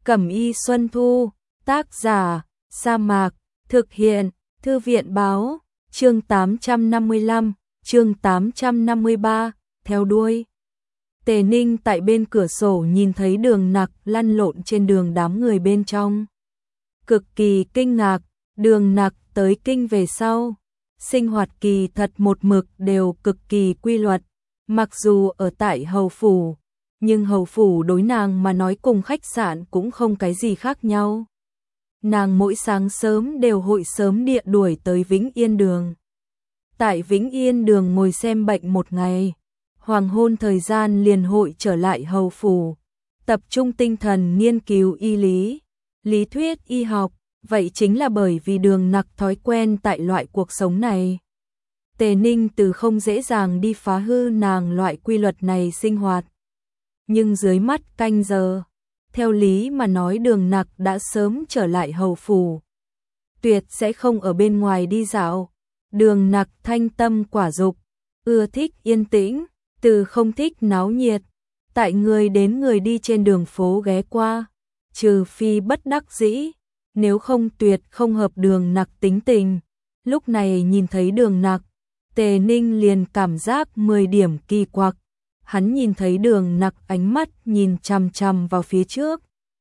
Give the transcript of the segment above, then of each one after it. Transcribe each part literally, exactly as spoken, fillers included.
Cẩm y Xuân Thu, tác giả, Sa Mạc, thực hiện, Thư viện báo, chương tám trăm năm mươi lăm, chương tám trăm năm mươi ba, theo đuôi. Tề Ninh tại bên cửa sổ nhìn thấy Đường Nặc lăn lộn trên đường đám người bên trong. Cực kỳ kinh ngạc, Đường Nặc tới kinh về sau. Sinh hoạt kỳ thật một mực đều cực kỳ quy luật, mặc dù ở tại hầu phủ, nhưng hầu phủ đối nàng mà nói cùng khách sạn cũng không cái gì khác nhau. Nàng mỗi sáng sớm đều hội sớm địa đuổi tới Vĩnh Yên Đường. Tại Vĩnh Yên Đường ngồi xem bệnh một ngày, hoàng hôn thời gian liền hội trở lại hầu phủ, tập trung tinh thần nghiên cứu y lý, lý thuyết y học. Vậy chính là bởi vì Đường Nặc thói quen tại loại cuộc sống này. Tề Ninh từ không dễ dàng đi phá hư nàng loại quy luật này sinh hoạt. Nhưng dưới mắt canh giờ, theo lý mà nói Đường Nặc đã sớm trở lại hầu phủ. Tuyệt sẽ không ở bên ngoài đi dạo. Đường Nặc thanh tâm quả dục, ưa thích yên tĩnh, từ không thích náo nhiệt. Tại người đến người đi trên đường phố ghé qua, trừ phi bất đắc dĩ. Nếu không tuyệt không hợp Đường Nặc tính tình. Lúc này nhìn thấy Đường Nặc, Tề Ninh liền cảm giác mười điểm kỳ quặc. Hắn nhìn thấy Đường Nặc ánh mắt nhìn chằm chằm vào phía trước.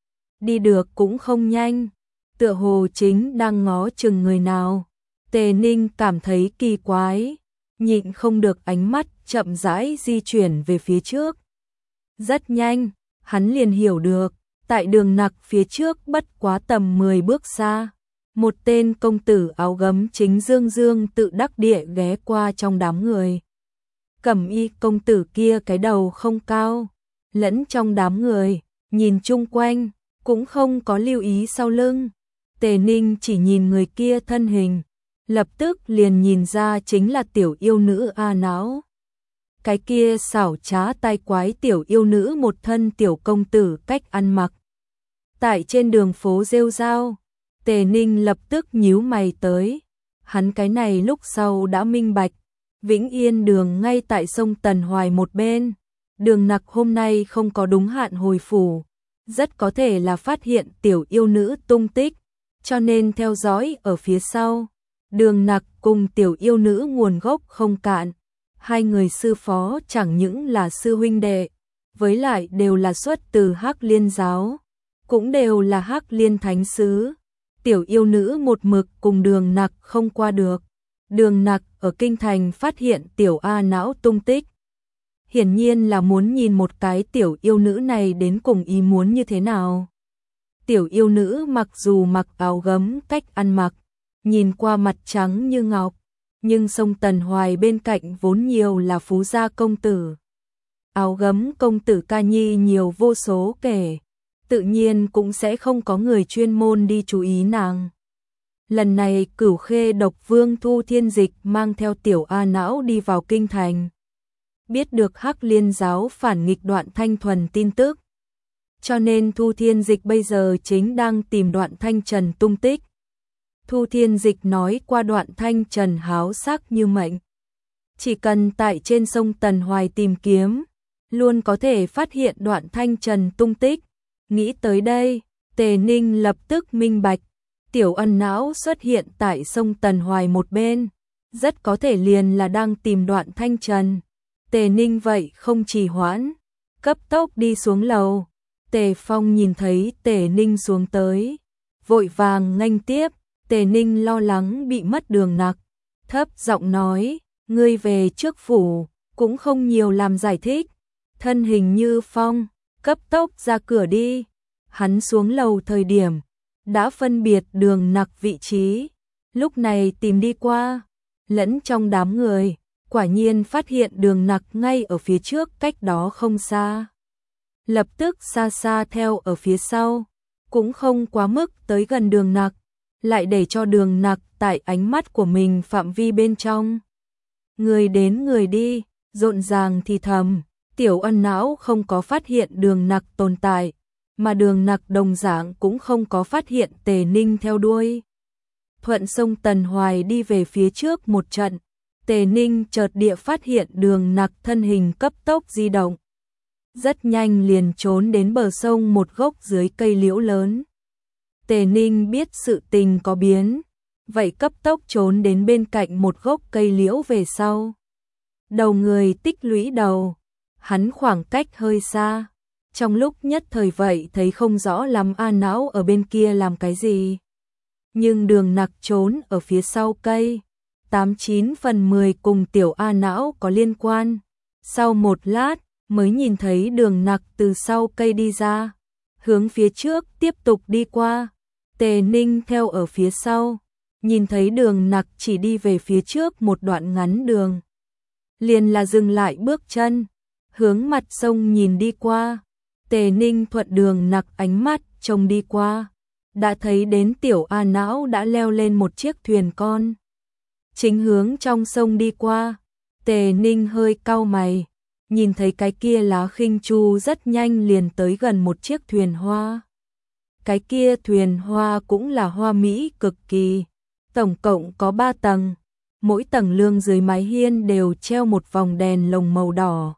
Đi được cũng không nhanh, tựa hồ chính đang ngó chừng người nào. Tề Ninh cảm thấy kỳ quái, nhịn không được ánh mắt chậm rãi di chuyển về phía trước. Rất nhanh, hắn liền hiểu được. Tại Đường Nặc phía trước bất quá tầm mười bước xa, một tên công tử áo gấm chính dương dương tự đắc địa ghé qua trong đám người. Cẩm y công tử kia cái đầu không cao, lẫn trong đám người, nhìn chung quanh, cũng không có lưu ý sau lưng. Tề Ninh chỉ nhìn người kia thân hình, lập tức liền nhìn ra chính là tiểu yêu nữ A Não. Cái kia xảo trá tai quái tiểu yêu nữ một thân tiểu công tử cách ăn mặc. Tại trên đường phố rêu rao, Tề Ninh lập tức nhíu mày tới. Hắn cái này lúc sau đã minh bạch, Vĩnh Yên Đường ngay tại sông Tần Hoài một bên. Đường Nặc hôm nay không có đúng hạn hồi phủ, rất có thể là phát hiện tiểu yêu nữ tung tích, cho nên theo dõi ở phía sau. Đường Nặc cùng tiểu yêu nữ nguồn gốc không cạn, hai người sư phó chẳng những là sư huynh đệ, với lại đều là xuất từ Hắc Liên giáo, cũng đều là Hắc Liên thánh sứ. Tiểu yêu nữ một mực cùng Đường Nặc không qua được. Đường Nặc ở kinh thành phát hiện tiểu A Não tung tích, hiển nhiên là muốn nhìn một cái tiểu yêu nữ này đến cùng ý muốn như thế nào. Tiểu yêu nữ mặc dù mặc áo gấm cách ăn mặc, nhìn qua mặt trắng như ngọc, nhưng sông Tần Hoài bên cạnh vốn nhiều là phú gia công tử. Áo gấm công tử ca nhi nhiều vô số kể, tự nhiên cũng sẽ không có người chuyên môn đi chú ý nàng. Lần này Cửu Khê Độc Vương Thu Thiên Dịch mang theo tiểu A Não đi vào kinh thành. Biết được Hắc Liên giáo phản nghịch Đoạn Thanh Thuần tin tức, cho nên Thu Thiên Dịch bây giờ chính đang tìm Đoạn Thanh Trần tung tích. Thu Thiên Dịch nói qua Đoạn Thanh Trần háo sắc như mệnh, chỉ cần tại trên sông Tần Hoài tìm kiếm, luôn có thể phát hiện Đoạn Thanh Trần tung tích. Nghĩ tới đây, Tề Ninh lập tức minh bạch, tiểu ân não xuất hiện tại sông Tần Hoài một bên, rất có thể liền là đang tìm Đoạn Thanh Trần. Tề Ninh vậy không trì hoãn, cấp tốc đi xuống lầu. Tề Phong nhìn thấy Tề Ninh xuống tới, vội vàng nghênh tiếp. Tề Ninh lo lắng bị mất Đường Nặc, thấp giọng nói, ngươi về trước phủ, cũng không nhiều làm giải thích. Thân hình như phong, cấp tốc ra cửa đi. Hắn xuống lầu thời điểm, đã phân biệt Đường Nặc vị trí, lúc này tìm đi qua, lẫn trong đám người, quả nhiên phát hiện Đường Nặc ngay ở phía trước cách đó không xa. Lập tức xa xa theo ở phía sau, cũng không quá mức tới gần Đường Nặc, lại để cho Đường Nặc tại ánh mắt của mình phạm vi bên trong. Người đến người đi, rộn ràng thì thầm, tiểu ân não không có phát hiện Đường Nặc tồn tại, mà Đường Nặc đồng dạng cũng không có phát hiện Tề Ninh theo đuôi. Thuận sông Tần Hoài đi về phía trước một trận, Tề Ninh chợt địa phát hiện Đường Nặc thân hình cấp tốc di động. rất nhanh liền trốn đến bờ sông một gốc dưới cây liễu lớn. Tề Ninh biết sự tình có biến, vậy cấp tốc trốn đến bên cạnh một gốc cây liễu về sau. Đầu người tích lũy đầu, hắn khoảng cách hơi xa, trong lúc nhất thời vậy thấy không rõ lắm A Não ở bên kia làm cái gì. Nhưng Đường Nặc trốn ở phía sau cây, tám chín phần mười cùng tiểu A Não có liên quan. Sau một lát mới nhìn thấy Đường Nặc từ sau cây đi ra, hướng phía trước tiếp tục đi qua. Tề Ninh theo ở phía sau, nhìn thấy Đường Nặc chỉ đi về phía trước một đoạn ngắn đường, liền là dừng lại bước chân, hướng mặt sông nhìn đi qua. Tề Ninh thuận Đường Nặc ánh mắt trông đi qua, đã thấy đến tiểu A Não đã leo lên một chiếc thuyền con, chính hướng trong sông đi qua. Tề Ninh hơi cau mày, nhìn thấy cái kia lá khinh chu rất nhanh liền tới gần một chiếc thuyền hoa. Cái kia thuyền hoa cũng là hoa mỹ cực kỳ, tổng cộng có ba tầng, mỗi tầng lương dưới mái hiên đều treo một vòng đèn lồng màu đỏ.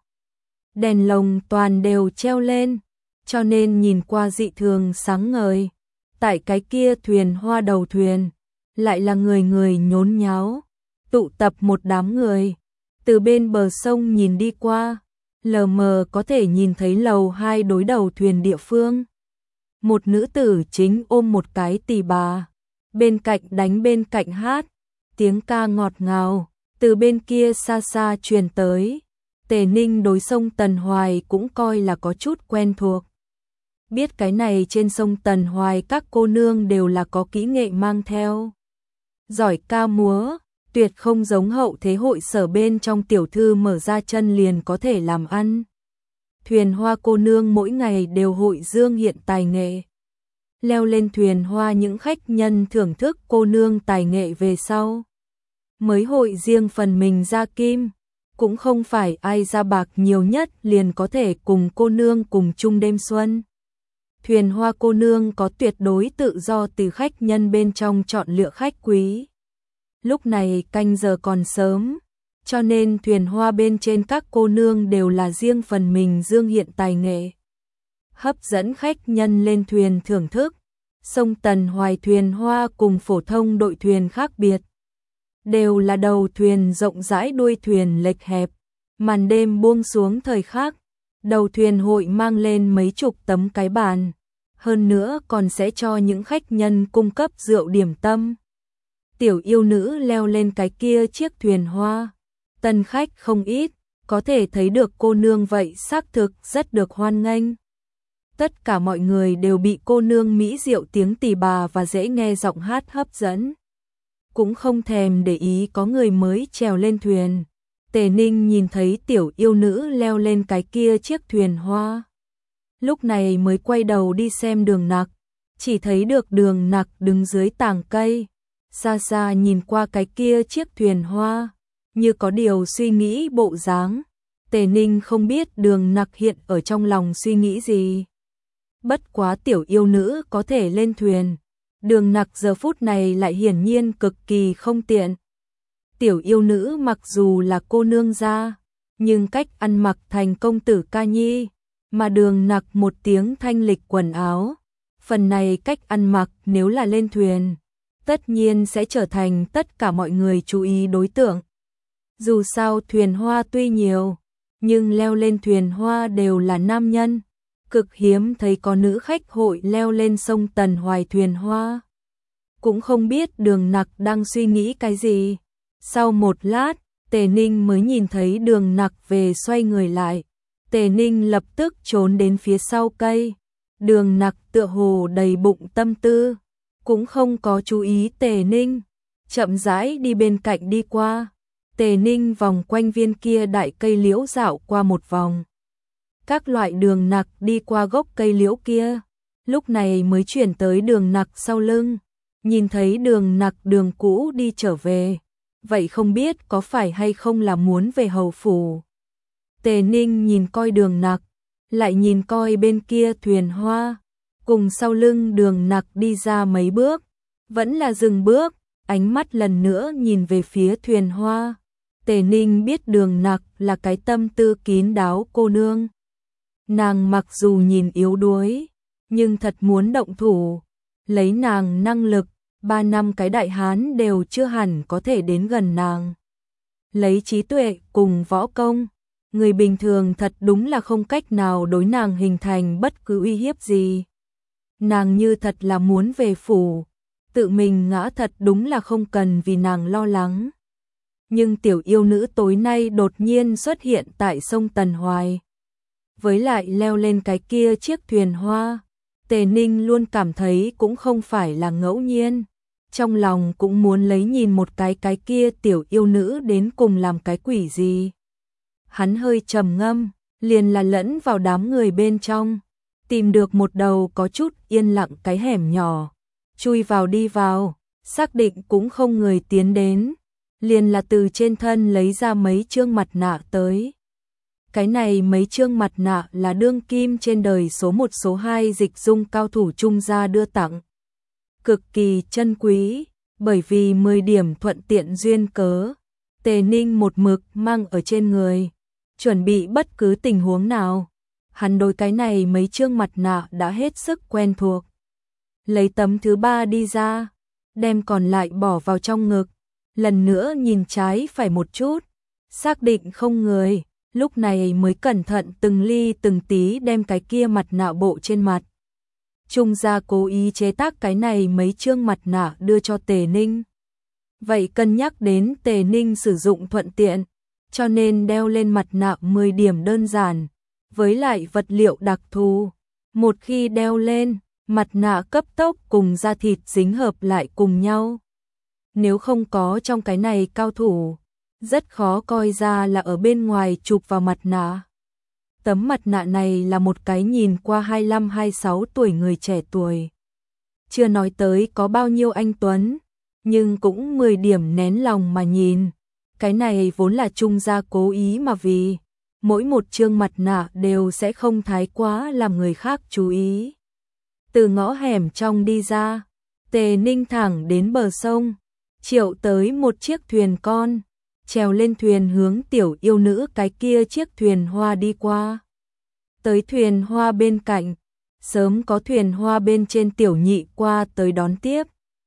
Đèn lồng toàn đều treo lên, cho nên nhìn qua dị thường sáng ngời. Tại cái kia thuyền hoa đầu thuyền, lại là người người nhốn nháo, tụ tập một đám người. Từ bên bờ sông nhìn đi qua, lờ mờ có thể nhìn thấy lầu hai đối đầu thuyền địa phương. Một nữ tử chính ôm một cái tỳ bà, bên cạnh đánh bên cạnh hát, tiếng ca ngọt ngào, từ bên kia xa xa truyền tới. Tề Ninh đối sông Tần Hoài cũng coi là có chút quen thuộc. Biết cái này trên sông Tần Hoài các cô nương đều là có kỹ nghệ mang theo. Giỏi ca múa, tuyệt không giống hậu thế hội sở bên trong tiểu thư mở ra chân liền có thể làm ăn. Thuyền hoa cô nương mỗi ngày đều hội dương hiện tài nghệ. Leo lên thuyền hoa những khách nhân thưởng thức cô nương tài nghệ về sau, mới hội riêng phần mình ra kim. Cũng không phải ai ra bạc nhiều nhất liền có thể cùng cô nương cùng chung đêm xuân. Thuyền hoa cô nương có tuyệt đối tự do từ khách nhân bên trong chọn lựa khách quý. Lúc này canh giờ còn sớm, cho nên thuyền hoa bên trên các cô nương đều là riêng phần mình dương hiện tài nghệ, hấp dẫn khách nhân lên thuyền thưởng thức. Sông Tần Hoài thuyền hoa cùng phổ thông đội thuyền khác biệt, đều là đầu thuyền rộng rãi đuôi thuyền lệch hẹp. Màn đêm buông xuống thời khắc, đầu thuyền hội mang lên mấy chục tấm cái bàn, hơn nữa còn sẽ cho những khách nhân cung cấp rượu điểm tâm. Tiểu yêu nữ leo lên cái kia chiếc thuyền hoa, tân khách không ít, có thể thấy được cô nương vậy xác thực rất được hoan nghênh. Tất cả mọi người đều bị cô nương mỹ diệu tiếng tỳ bà và dễ nghe giọng hát hấp dẫn, cũng không thèm để ý có người mới trèo lên thuyền. Tề Ninh nhìn thấy tiểu yêu nữ leo lên cái kia chiếc thuyền hoa, lúc này mới quay đầu đi xem Đường Nặc, chỉ thấy được Đường Nặc đứng dưới tàng cây, xa xa nhìn qua cái kia chiếc thuyền hoa, như có điều suy nghĩ bộ dáng. Tề Ninh không biết Đường Nặc hiện ở trong lòng suy nghĩ gì. Bất quá tiểu yêu nữ có thể lên thuyền, Đường Nặc giờ phút này lại hiển nhiên cực kỳ không tiện. Tiểu yêu nữ mặc dù là cô nương gia, nhưng cách ăn mặc thành công tử ca nhi, mà Đường Nặc một tiếng thanh lịch quần áo. Phần này cách ăn mặc nếu là lên thuyền, tất nhiên sẽ trở thành tất cả mọi người chú ý đối tượng. Dù sao thuyền hoa tuy nhiều, nhưng leo lên thuyền hoa đều là nam nhân. Cực hiếm thấy có nữ khách hội leo lên sông Tần Hoài thuyền hoa. Cũng không biết Đường Nặc đang suy nghĩ cái gì. Sau một lát, Tề Ninh mới nhìn thấy Đường Nặc về xoay người lại. Tề Ninh lập tức trốn đến phía sau cây. Đường Nặc tựa hồ đầy bụng tâm tư, cũng không có chú ý Tề Ninh, chậm rãi đi bên cạnh đi qua. Tề Ninh vòng quanh viên kia đại cây liễu dạo qua một vòng. Các loại Đường Nặc đi qua gốc cây liễu kia, lúc này mới chuyển tới Đường Nặc sau lưng, nhìn thấy Đường Nặc đường cũ đi trở về, vậy không biết có phải hay không là muốn về hầu phủ. Tề Ninh nhìn coi Đường Nặc, lại nhìn coi bên kia thuyền hoa, cùng sau lưng Đường Nặc đi ra mấy bước, vẫn là dừng bước, ánh mắt lần nữa nhìn về phía thuyền hoa. Tề Ninh biết Đường Nặc là cái tâm tư kín đáo cô nương. Nàng mặc dù nhìn yếu đuối, nhưng thật muốn động thủ. Lấy nàng năng lực, ba năm cái đại hán đều chưa hẳn có thể đến gần nàng. Lấy trí tuệ cùng võ công, người bình thường thật đúng là không cách nào đối nàng hình thành bất cứ uy hiếp gì. Nàng như thật là muốn về phủ, tự mình ngã thật đúng là không cần vì nàng lo lắng. Nhưng tiểu yêu nữ tối nay đột nhiên xuất hiện tại sông Tần Hoài. Với lại leo lên cái kia chiếc thuyền hoa, Tề Ninh luôn cảm thấy cũng không phải là ngẫu nhiên. Trong lòng cũng muốn lấy nhìn một cái cái kia tiểu yêu nữ đến cùng làm cái quỷ gì. Hắn hơi trầm ngâm, liền là lẫn vào đám người bên trong, tìm được một đầu có chút yên lặng cái hẻm nhỏ, chui vào đi vào, xác định cũng không người tiến đến, liền là từ trên thân lấy ra mấy trương mặt nạ tới. Cái này mấy trương mặt nạ là đương kim trên đời số một số hai dịch dung cao thủ Trung gia đưa tặng. Cực kỳ chân quý, bởi vì mười điểm thuận tiện duyên cớ, Tề Ninh một mực mang ở trên người, chuẩn bị bất cứ tình huống nào. Hắn đối cái này mấy trương mặt nạ đã hết sức quen thuộc. Lấy tấm thứ ba đi ra, đem còn lại bỏ vào trong ngực, lần nữa nhìn trái phải một chút, xác định không người, lúc này mới cẩn thận từng ly từng tí đem cái kia mặt nạ bộ trên mặt. Trung gia cố ý chế tác cái này mấy trương mặt nạ đưa cho Tề Ninh. Vậy cân nhắc đến Tề Ninh sử dụng thuận tiện, cho nên đeo lên mặt nạ mười điểm đơn giản, với lại vật liệu đặc thù. Một khi đeo lên, mặt nạ cấp tốc cùng da thịt dính hợp lại cùng nhau. Nếu không có trong cái này cao thủ, rất khó coi ra là ở bên ngoài chụp vào mặt nạ. Tấm mặt nạ này là một cái nhìn qua hai mươi lăm hai mươi sáu tuổi người trẻ tuổi. Chưa nói tới có bao nhiêu anh tuấn, nhưng cũng mười điểm nén lòng mà nhìn. Cái này vốn là Trung gia cố ý mà vì mỗi một trương mặt nạ đều sẽ không thái quá làm người khác chú ý. Từ ngõ hẻm trong đi ra, Tề Ninh thẳng đến bờ sông, triệu tới một chiếc thuyền con, trèo lên thuyền hướng tiểu yêu nữ cái kia chiếc thuyền hoa đi qua. Tới thuyền hoa bên cạnh, sớm có thuyền hoa bên trên tiểu nhị qua tới đón tiếp.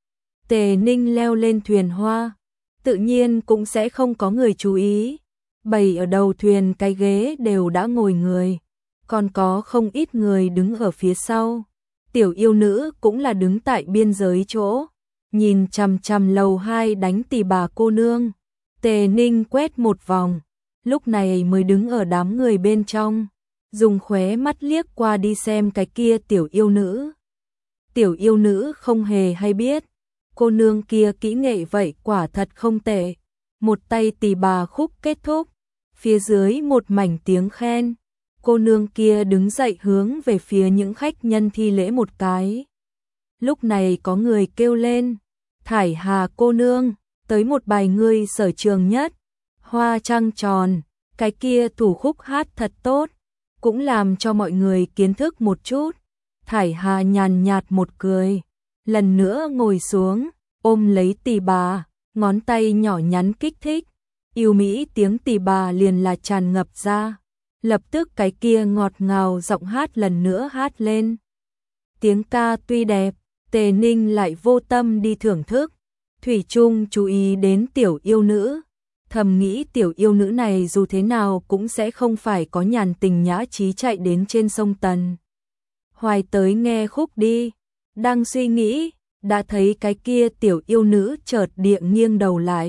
Tề Ninh leo lên thuyền hoa, tự nhiên cũng sẽ không có người chú ý. Bày ở đầu thuyền cái ghế đều đã ngồi người, còn có không ít người đứng ở phía sau. Tiểu yêu nữ cũng là đứng tại biên giới chỗ, nhìn chằm chằm lầu hai đánh tỳ bà cô nương. Tề Ninh quét một vòng, lúc này mới đứng ở đám người bên trong, dùng khóe mắt liếc qua đi xem cái kia tiểu yêu nữ. Tiểu yêu nữ không hề hay biết, cô nương kia kỹ nghệ vậy quả thật không tệ. Một tay tỳ bà khúc kết thúc, phía dưới một mảnh tiếng khen. Cô nương kia đứng dậy hướng về phía những khách nhân thi lễ một cái. Lúc này có người kêu lên, Thải Hà cô nương, tới một bài ngươi sở trường nhất, hoa trăng tròn, cái kia thủ khúc hát thật tốt, cũng làm cho mọi người kiến thức một chút. Thải Hà nhàn nhạt một cười, lần nữa ngồi xuống, ôm lấy tỳ bà, ngón tay nhỏ nhắn kích thích, yêu mỹ tiếng tỳ bà liền là tràn ngập ra. Lập tức cái kia ngọt ngào giọng hát lần nữa hát lên. Tiếng ca tuy đẹp, Tề Ninh lại vô tâm đi thưởng thức. Thủy chung chú ý đến tiểu yêu nữ, thầm nghĩ tiểu yêu nữ này dù thế nào cũng sẽ không phải có nhàn tình nhã trí chạy đến trên sông Tần Hoài tới nghe khúc đi. Đang suy nghĩ, đã thấy cái kia tiểu yêu nữ chợt địa nghiêng đầu lại.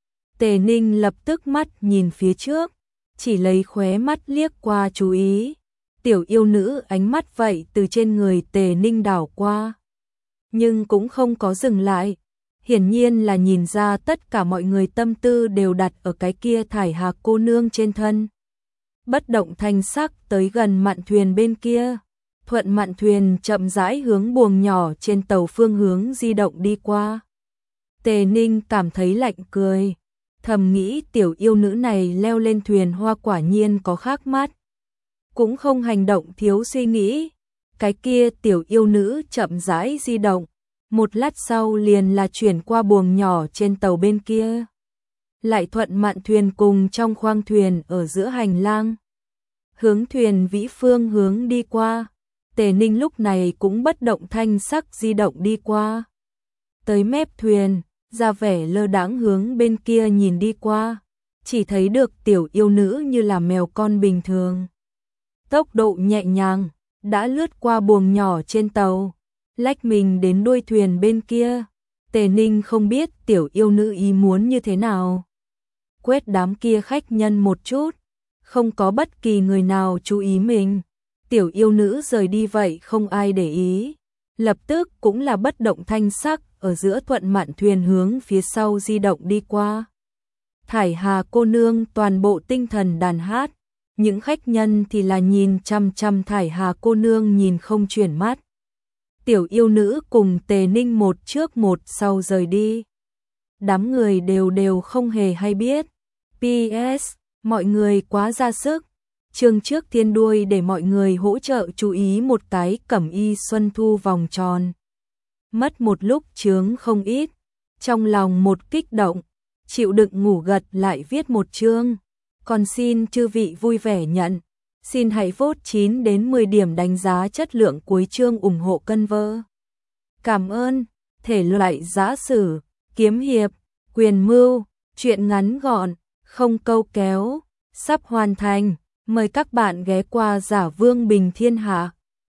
Tề Ninh lập tức mắt nhìn phía trước, chỉ lấy khóe mắt liếc qua chú ý. Tiểu yêu nữ ánh mắt vậy từ trên người Tề Ninh đảo qua, nhưng cũng không có dừng lại. Hiển nhiên là nhìn ra tất cả mọi người tâm tư đều đặt ở cái kia Thải Hà cô nương trên thân. Bất động thanh sắc tới gần mạn thuyền bên kia, thuận mạn thuyền chậm rãi hướng buồng nhỏ trên tàu phương hướng di động đi qua. Tề Ninh cảm thấy lạnh cười, thầm nghĩ tiểu yêu nữ này leo lên thuyền hoa quả nhiên có khác mắt. Cũng không hành động thiếu suy nghĩ, cái kia tiểu yêu nữ chậm rãi di động, một lát sau liền là chuyển qua buồng nhỏ trên tàu bên kia. Lại thuận mạn thuyền cùng trong khoang thuyền ở giữa hành lang. hướng thuyền vĩ phương hướng đi qua. Tề Ninh lúc này cũng bất động thanh sắc di động đi qua. Tới mép thuyền, ra vẻ lơ đãng hướng bên kia nhìn đi qua, chỉ thấy được tiểu yêu nữ như là mèo con bình thường. Tốc độ nhẹ nhàng, đã lướt qua buồng nhỏ trên tàu, lách mình đến đuôi thuyền bên kia. Tề Ninh không biết tiểu yêu nữ ý muốn như thế nào. Quét đám kia khách nhân một chút, không có bất kỳ người nào chú ý mình. Tiểu yêu nữ rời đi vậy không ai để ý, lập tức cũng là bất động thanh sắc ở giữa thuận mạn thuyền hướng phía sau di động đi qua. Thải Hà cô nương toàn bộ tinh thần đàn hát, những khách nhân thì là nhìn chăm chăm Thải Hà cô nương nhìn không chuyển mắt. Tiểu yêu nữ cùng Tề Ninh một trước một sau rời đi. Đám người đều đều không hề hay biết. pê ét Mọi người quá ra sức. Chương trước thiên đuôi để mọi người hỗ trợ chú ý một cái cẩm y xuân thu vòng tròn. Mất một lúc chướng không ít. Trong lòng một kích động, chịu đựng ngủ gật lại viết một chương. Còn xin chư vị vui vẻ nhận. Xin hãy vote chín đến mười điểm đánh giá chất lượng cuối chương ủng hộ cân vơ. Cảm ơn. Thể loại giã sử, kiếm hiệp, quyền mưu, truyện ngắn gọn, không câu kéo, sắp hoàn thành. Mời các bạn ghé qua Giả Vương Bình Thiên Hạ.